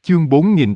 Chương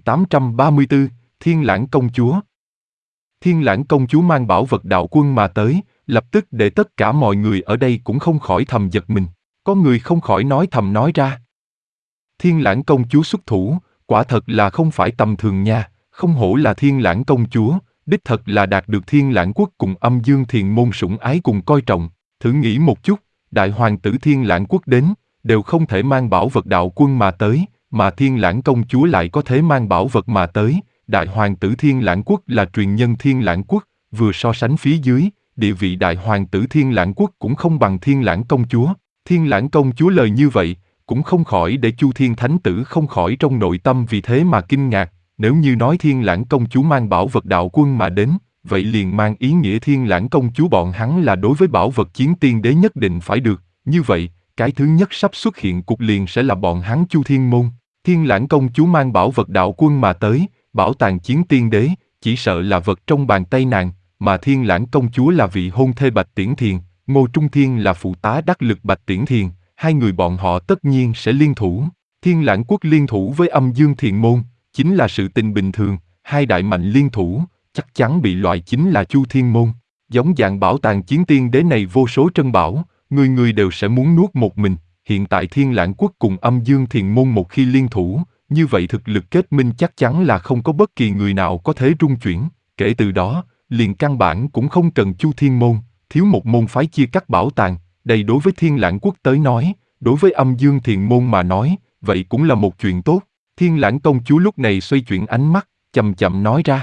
4834, Thiên Lãng Công Chúa. Thiên Lãng Công Chúa mang bảo vật đạo quân mà tới, lập tức để tất cả mọi người ở đây cũng không khỏi thầm giật mình. Có người không khỏi nói thầm nói ra. Thiên Lãng Công Chúa xuất thủ, quả thật là không phải tầm thường nha, không hổ là Thiên Lãng Công Chúa, đích thật là đạt được Thiên Lãng Quốc cùng Âm Dương Thiền Môn sủng ái cùng coi trọng. Thử nghĩ một chút, đại hoàng tử Thiên Lãng Quốc đến, đều không thể mang bảo vật đạo quân mà tới, mà Thiên Lãng Công Chúa lại có thể mang bảo vật mà tới. Đại hoàng tử Thiên Lãng Quốc là truyền nhân Thiên Lãng Quốc, vừa so sánh phía dưới, địa vị đại hoàng tử Thiên Lãng Quốc cũng không bằng Thiên Lãng Công Chúa. Thiên Lãng Công Chúa lời như vậy, cũng không khỏi để Chu Thiên Thánh Tử không khỏi trong nội tâm vì thế mà kinh ngạc. Nếu như nói Thiên Lãng Công Chúa mang bảo vật đạo quân mà đến, vậy liền mang ý nghĩa Thiên Lãng Công Chúa bọn hắn là đối với bảo vật chiến tiên đế nhất định phải được. Như vậy, cái thứ nhất sắp xuất hiện cục liền sẽ là bọn hắn Chu Thiên Môn. Thiên Lãng Công Chúa mang bảo vật đạo quân mà tới, bảo tàng chiến tiên đế, chỉ sợ là vật trong bàn tay nàng, mà Thiên Lãng Công Chúa là vị hôn thê Bạch Tiễn Thiền, Ngô Trung Thiên là phụ tá đắc lực Bạch Tiễn Thiền, hai người bọn họ tất nhiên sẽ liên thủ. Thiên Lãng Quốc liên thủ với Âm Dương Thiền Môn, chính là sự tình bình thường, hai đại mạnh liên thủ, chắc chắn bị loại chính là Chu Thiên Môn. Giống dạng bảo tàng chiến tiên đế này vô số trân bảo, người người đều sẽ muốn nuốt một mình. Hiện tại Thiên Lãng Quốc cùng Âm Dương Thiền Môn một khi liên thủ, như vậy thực lực kết minh chắc chắn là không có bất kỳ người nào có thể rung chuyển. Kể từ đó, liền căn bản cũng không cần Chu Thiên Môn, thiếu một môn phái chia cắt bảo tàng. Đây đối với Thiên Lãng Quốc tới nói, đối với Âm Dương Thiền Môn mà nói, vậy cũng là một chuyện tốt. Thiên Lãng Công Chúa lúc này xoay chuyển ánh mắt, chậm chậm nói ra.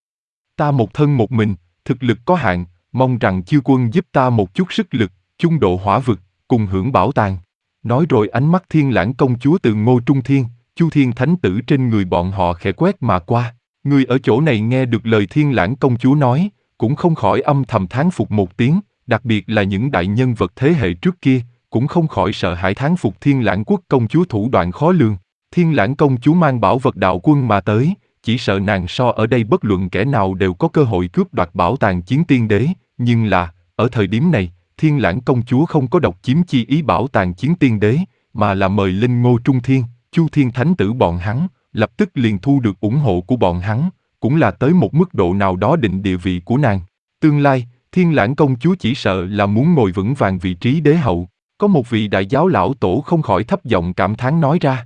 Ta một thân một mình, thực lực có hạn, mong rằng chư quân giúp ta một chút sức lực, chung độ hỏa vực, cùng hưởng bảo tàng. Nói rồi ánh mắt Thiên Lãng Công Chúa từ Ngô Trung Thiên, Chu Thiên Thánh Tử trên người bọn họ khẽ quét mà qua. Người ở chỗ này nghe được lời Thiên Lãng Công Chúa nói, cũng không khỏi âm thầm thán phục một tiếng, đặc biệt là những đại nhân vật thế hệ trước kia, cũng không khỏi sợ hãi thán phục Thiên Lãng Quốc Công Chúa thủ đoạn khó lường. Thiên Lãng Công Chúa mang bảo vật đạo quân mà tới, chỉ sợ nàng so ở đây bất luận kẻ nào đều có cơ hội cướp đoạt bảo tàng chiến tiên đế, nhưng là, ở thời điểm này, Thiên Lãng Công Chúa không có độc chiếm chi ý bảo tàng chiến tiên đế, mà là mời lên Ngô Trung Thiên, Chu Thiên Thánh Tử bọn hắn, lập tức liền thu được ủng hộ của bọn hắn, cũng là tới một mức độ nào đó định địa vị của nàng. Tương lai, Thiên Lãng Công Chúa chỉ sợ là muốn ngồi vững vàng vị trí đế hậu. Có một vị đại giáo lão tổ không khỏi thấp giọng cảm thán nói ra.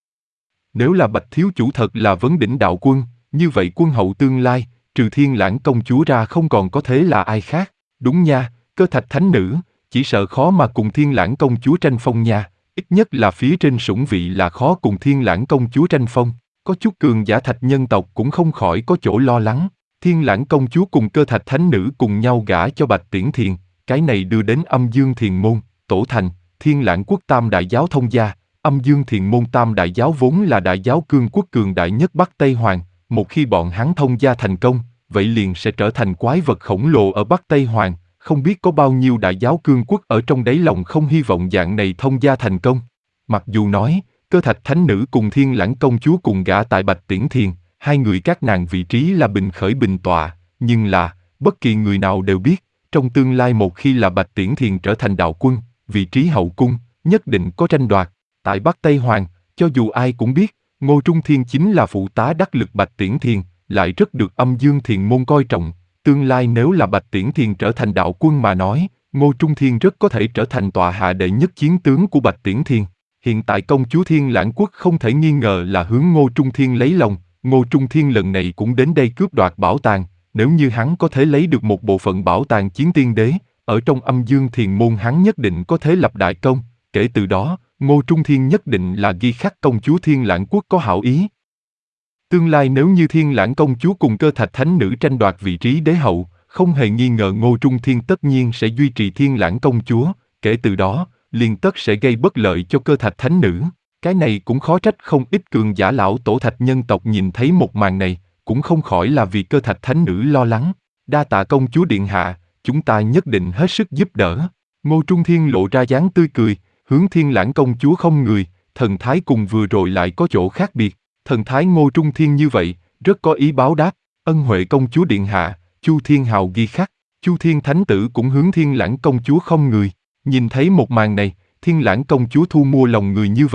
Nếu là Bạch Thiếu Chủ thật là vấn đỉnh đạo quân, như vậy quân hậu tương lai, trừ Thiên Lãng Công Chúa ra không còn có thế là ai khác. Đúng nha, Cơ Thạch Thánh Nữ, chỉ sợ khó mà cùng Thiên Lãng Công Chúa tranh phong nha. Ít nhất là phía trên sủng vị là khó cùng Thiên Lãng Công Chúa tranh phong. Có chút cường giả thạch nhân tộc cũng không khỏi có chỗ lo lắng. Thiên Lãng Công Chúa cùng Cơ Thạch Thánh Nữ cùng nhau gả cho Bạch Tiễn Thiền, cái này đưa đến Âm Dương Thiền Môn, tổ thành Thiên Lãng Quốc Tam Đại Giáo thông gia. Âm Dương Thiền Môn Tam Đại Giáo vốn là đại giáo cương quốc cường đại nhất Bắc Tây Hoàng, một khi bọn hắn thông gia thành công, vậy liền sẽ trở thành quái vật khổng lồ ở Bắc Tây Hoàng. Không biết có bao nhiêu đại giáo cương quốc ở trong đáy lòng không hy vọng dạng này thông gia thành công. Mặc dù nói, Cơ Thạch Thánh Nữ cùng Thiên Lãng Công Chúa cùng gả tại Bạch Tiễn Thiền, hai người các nàng vị trí là bình khởi bình tọa, nhưng là, bất kỳ người nào đều biết, trong tương lai một khi là Bạch Tiễn Thiền trở thành đạo quân, vị trí hậu cung, nhất định có tranh đoạt. Tại Bắc Tây Hoàng, cho dù ai cũng biết, Ngô Trung Thiên chính là phụ tá đắc lực Bạch Tiễn Thiền, lại rất được Âm Dương Thiền Môn coi trọng. Tương lai nếu là Bạch Tiễn Thiền trở thành đạo quân mà nói, Ngô Trung Thiên rất có thể trở thành tọa hạ đệ nhất chiến tướng của Bạch Tiễn Thiền. Hiện tại công chúa Thiên Lãng Quốc không thể nghi ngờ là hướng Ngô Trung Thiên lấy lòng, Ngô Trung Thiên lần này cũng đến đây cướp đoạt bảo tàng, nếu như hắn có thể lấy được một bộ phận bảo tàng chiến tiên đế, ở trong Âm Dương Thiền Môn hắn nhất định có thể lập đại công, kể từ đó, Ngô Trung Thiên nhất định là ghi khắc công chúa Thiên Lãng Quốc có hảo ý. Tương lai nếu như Thiên Lãng Công Chúa cùng Cơ Thạch Thánh Nữ tranh đoạt vị trí đế hậu, không hề nghi ngờ Ngô Trung Thiên tất nhiên sẽ duy trì Thiên Lãng Công Chúa, kể từ đó, liền tất sẽ gây bất lợi cho Cơ Thạch Thánh Nữ. Cái này cũng khó trách không ít cường giả lão tổ thạch nhân tộc nhìn thấy một màn này, cũng không khỏi là vì Cơ Thạch Thánh Nữ lo lắng. Đa tạ công chúa điện hạ, chúng ta nhất định hết sức giúp đỡ. Ngô Trung Thiên lộ ra dáng tươi cười, hướng Thiên Lãng Công Chúa không người, thần thái cùng vừa rồi lại có chỗ khác biệt. Thần thái Ngô Trung Thiên như vậy, rất có ý báo đáp, ân huệ công chúa điện hạ, Chu Thiên hào ghi khắc. Chu Thiên Thánh Tử cũng hướng Thiên Lãng Công Chúa không người. Nhìn thấy một màn này, Thiên Lãng Công Chúa thu mua lòng người như vậy,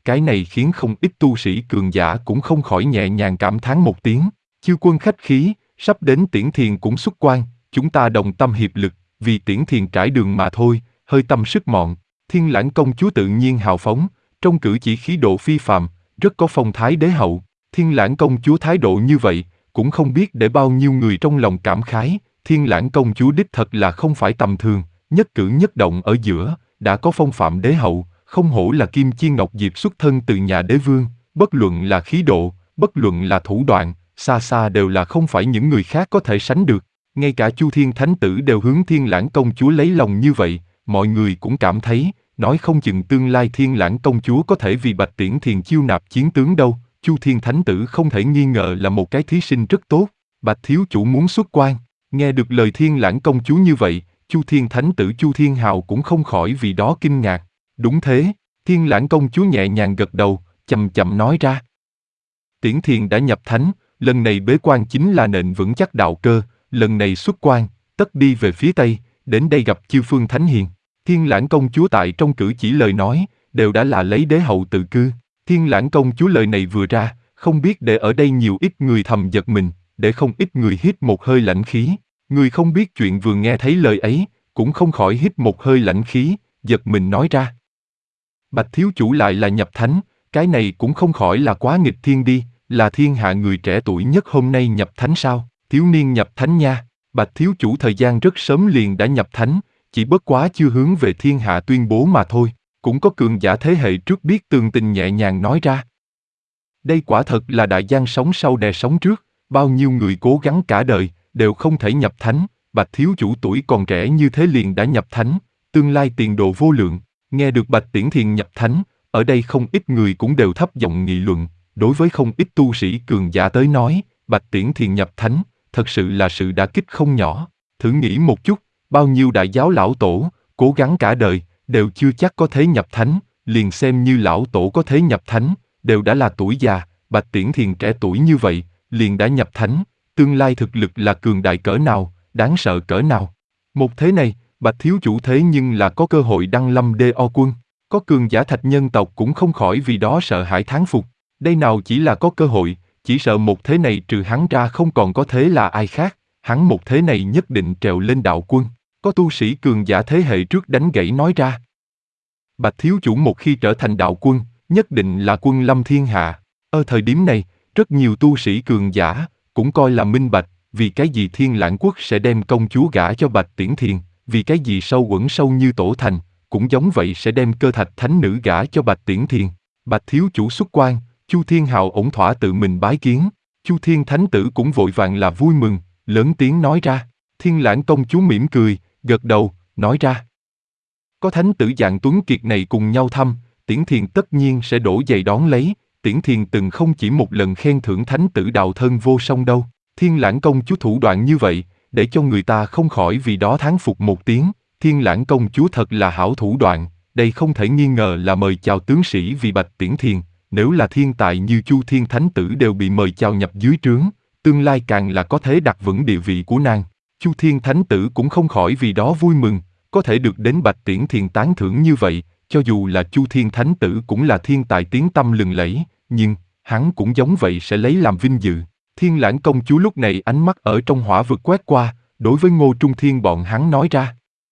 Cái này khiến không ít tu sĩ cường giả cũng không khỏi nhẹ nhàng cảm thán một tiếng. Chư quân khách khí, sắp đến Tiễn Thiền cũng xuất quan, chúng ta đồng tâm hiệp lực, vì Tiễn Thiền trải đường mà thôi, hơi tâm sức mọn. Thiên Lãng công chúa tự nhiên hào phóng, trong cử chỉ khí độ phi phàm, rất có phong thái đế hậu. Thiên Lãng công chúa thái độ như vậy, cũng không biết để bao nhiêu người trong lòng cảm khái. Thiên Lãng công chúa đích thật là không phải tầm thường, nhất cử nhất động ở giữa, đã có phong phạm đế hậu, không hổ là Kim Chi Ngọc Diệp xuất thân từ nhà đế vương, bất luận là khí độ, bất luận là thủ đoạn, xa xa đều là không phải những người khác có thể sánh được. Ngay cả Chu Thiên Thánh Tử đều hướng Thiên Lãng công chúa lấy lòng như vậy, mọi người cũng cảm thấy, nói không chừng tương lai Thiên Lãng công chúa có thể vì Bạch Tiễn Thiền chiêu nạp chiến tướng đâu. Chu Thiên Thánh Tử không thể nghi ngờ là một cái thí sinh rất tốt. Bạch thiếu chủ muốn xuất quan. Nghe được lời Thiên Lãng công chúa như vậy, Chu Thiên Thánh Tử Chu Thiên Hào cũng không khỏi vì đó kinh ngạc. Đúng thế, Thiên Lãng công chúa nhẹ nhàng gật đầu, chậm chậm nói ra. Tiễn Thiền đã nhập thánh, lần này bế quan chính là nền vững chắc đạo cơ, lần này xuất quan, tất đi về phía Tây, đến đây gặp chư phương thánh hiền. Thiên Lãng công chúa tại trong cử chỉ lời nói, đều đã là lấy đế hậu tự cư. Thiên Lãng công chúa lời này vừa ra, không biết để ở đây nhiều ít người thầm giật mình, để không ít người hít một hơi lãnh khí. Người không biết chuyện vừa nghe thấy lời ấy, cũng không khỏi hít một hơi lãnh khí, giật mình nói ra. Bạch thiếu chủ lại là nhập thánh, cái này cũng không khỏi là quá nghịch thiên đi, là thiên hạ người trẻ tuổi nhất hôm nay nhập thánh sao? Thiếu niên nhập thánh nha. Bạch thiếu chủ thời gian rất sớm liền đã nhập thánh, chỉ bất quá chưa hướng về thiên hạ tuyên bố mà thôi. Cũng có cường giả thế hệ trước biết tường tình nhẹ nhàng nói ra. Đây quả thật là đại gian sống sau đè sống trước, bao nhiêu người cố gắng cả đời, đều không thể nhập thánh. Bạch thiếu chủ tuổi còn trẻ như thế liền đã nhập thánh, tương lai tiền đồ vô lượng. Nghe được Bạch Tiễn Thiền nhập thánh, ở đây không ít người cũng đều thấp giọng nghị luận. Đối với không ít tu sĩ cường giả tới nói, Bạch Tiễn Thiền nhập thánh, thật sự là sự đả kích không nhỏ. Thử nghĩ một chút, bao nhiêu đại giáo lão tổ, cố gắng cả đời, đều chưa chắc có thể nhập thánh, liền xem như lão tổ có thể nhập thánh, đều đã là tuổi già. Bạch Tiễn Thiền trẻ tuổi như vậy, liền đã nhập thánh, tương lai thực lực là cường đại cỡ nào, đáng sợ cỡ nào. Một thế này, Bạch thiếu chủ thế nhưng là có cơ hội đăng lâm DO quân, có cường giả thạch nhân tộc cũng không khỏi vì đó sợ hãi thán phục. Đây nào chỉ là có cơ hội, chỉ sợ một thế này trừ hắn ra không còn có thế là ai khác, hắn một thế này nhất định trèo lên đạo quân. Có tu sĩ cường giả thế hệ trước đánh gãy nói ra. Bạch thiếu chủ một khi trở thành đạo quân, nhất định là quân lâm thiên hạ. Ở thời điểm này, rất nhiều tu sĩ cường giả cũng coi là minh bạch, vì cái gì Thiên Lãng quốc sẽ đem công chúa gả cho Bạch Tiễn Thiền, vì cái gì sâu quẩn sâu như Tổ Thành, cũng giống vậy sẽ đem Cơ Thạch thánh nữ gả cho Bạch Tiễn Thiền. Bạch thiếu chủ xuất quan, Chu Thiên Hào ổn thỏa tự mình bái kiến, Chu Thiên Thánh Tử cũng vội vàng là vui mừng, lớn tiếng nói ra. Thiên Lãng công chúa mỉm cười, gật đầu, nói ra. Có thánh tử dạng tuấn kiệt này cùng nhau thăm, Tiễn Thiền tất nhiên sẽ đổ giày đón lấy. Tiễn Thiền từng không chỉ một lần khen thưởng thánh tử đạo thân vô song đâu. Thiên Lãng công chúa thủ đoạn như vậy, để cho người ta không khỏi vì đó thán phục một tiếng. Thiên Lãng công chúa thật là hảo thủ đoạn, đây không thể nghi ngờ là mời chào tướng sĩ vì Bạch Tiễn Thiền. Nếu là thiên tài như Chu Thiên Thánh Tử đều bị mời chào nhập dưới trướng, tương lai càng là có thể đặt vững địa vị của nàng. Chu Thiên Thánh Tử cũng không khỏi vì đó vui mừng, có thể được đến Bạch Tiễn Thiền tán thưởng như vậy, cho dù là Chu Thiên Thánh Tử cũng là thiên tài tiếng tăm lừng lẫy, nhưng hắn cũng giống vậy sẽ lấy làm vinh dự. Thiên Lãng công chúa lúc này ánh mắt ở trong hỏa vực quét qua, đối với Ngô Trung Thiên bọn hắn nói ra.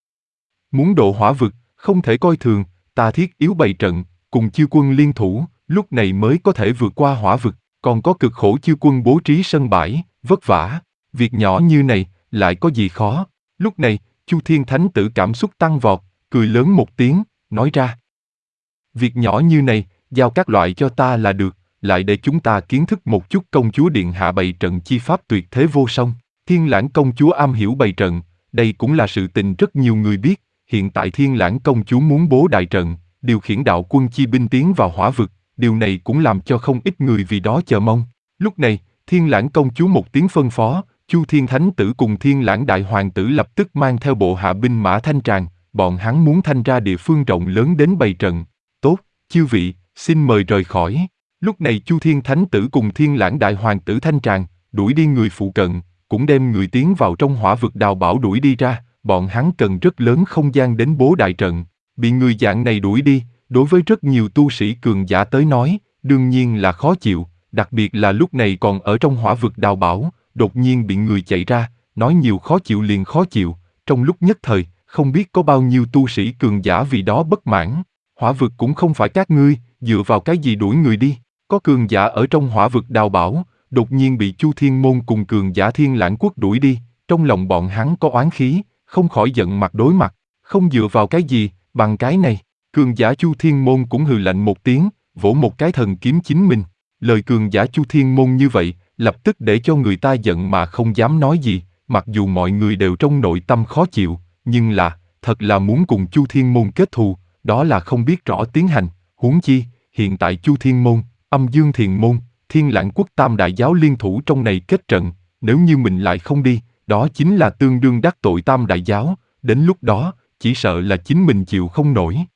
Muốn độ hỏa vực, không thể coi thường, ta thiết yếu bày trận, cùng chư quân liên thủ, lúc này mới có thể vượt qua hỏa vực, còn có cực khổ chư quân bố trí sân bãi, vất vả. Việc nhỏ như này, lại có gì khó. Lúc này, Chu Thiên Thánh Tử cảm xúc tăng vọt, cười lớn một tiếng, nói ra. Việc nhỏ như này, giao các loại cho ta là được, lại để chúng ta kiến thức một chút công chúa điện hạ bày trận chi pháp tuyệt thế vô song. Thiên Lãng công chúa am hiểu bày trận, đây cũng là sự tình rất nhiều người biết. Hiện tại Thiên Lãng công chúa muốn bố đại trận, điều khiển đạo quân chi binh tiến vào hỏa vực, điều này cũng làm cho không ít người vì đó chờ mong. Lúc này, Thiên Lãng công chúa một tiếng phân phó, Chu Thiên Thánh Tử cùng Thiên Lãng đại hoàng tử lập tức mang theo bộ hạ binh mã thanh tràng, bọn hắn muốn thanh ra địa phương rộng lớn đến bày trận. Tốt, chư vị, xin mời rời khỏi. Lúc này Chu Thiên Thánh Tử cùng Thiên Lãng đại hoàng tử thanh tràng, đuổi đi người phụ cận, cũng đem người tiến vào trong hỏa vực đào bảo đuổi đi ra. Bọn hắn cần rất lớn không gian đến bố đại trận, bị người dạng này đuổi đi, đối với rất nhiều tu sĩ cường giả tới nói, đương nhiên là khó chịu, đặc biệt là lúc này còn ở trong hỏa vực đào bảo, đột nhiên bị người chạy ra, nói nhiều khó chịu liền khó chịu, trong lúc nhất thời, không biết có bao nhiêu tu sĩ cường giả vì đó bất mãn. Hỏa vực cũng không phải các ngươi, dựa vào cái gì đuổi người đi, có cường giả ở trong hỏa vực đào bảo, đột nhiên bị Chu Thiên Môn cùng cường giả Thiên Lãng Quốc đuổi đi, trong lòng bọn hắn có oán khí, không khỏi giận mặt đối mặt, không dựa vào cái gì, bằng cái này. Cường giả Chu Thiên Môn cũng hừ lạnh một tiếng, vỗ một cái thần kiếm chính mình. Lời cường giả Chu Thiên Môn như vậy, lập tức để cho người ta giận mà không dám nói gì, mặc dù mọi người đều trong nội tâm khó chịu, nhưng là, thật là muốn cùng Chu Thiên Môn kết thù, đó là không biết rõ tiến hành, huống chi, hiện tại Chu Thiên Môn, Âm Dương Thiền Môn, Thiên Lãng Quốc Tam Đại Giáo liên thủ trong này kết trận, nếu như mình lại không đi, đó chính là tương đương đắc tội Tam Đại Giáo, đến lúc đó, chỉ sợ là chính mình chịu không nổi.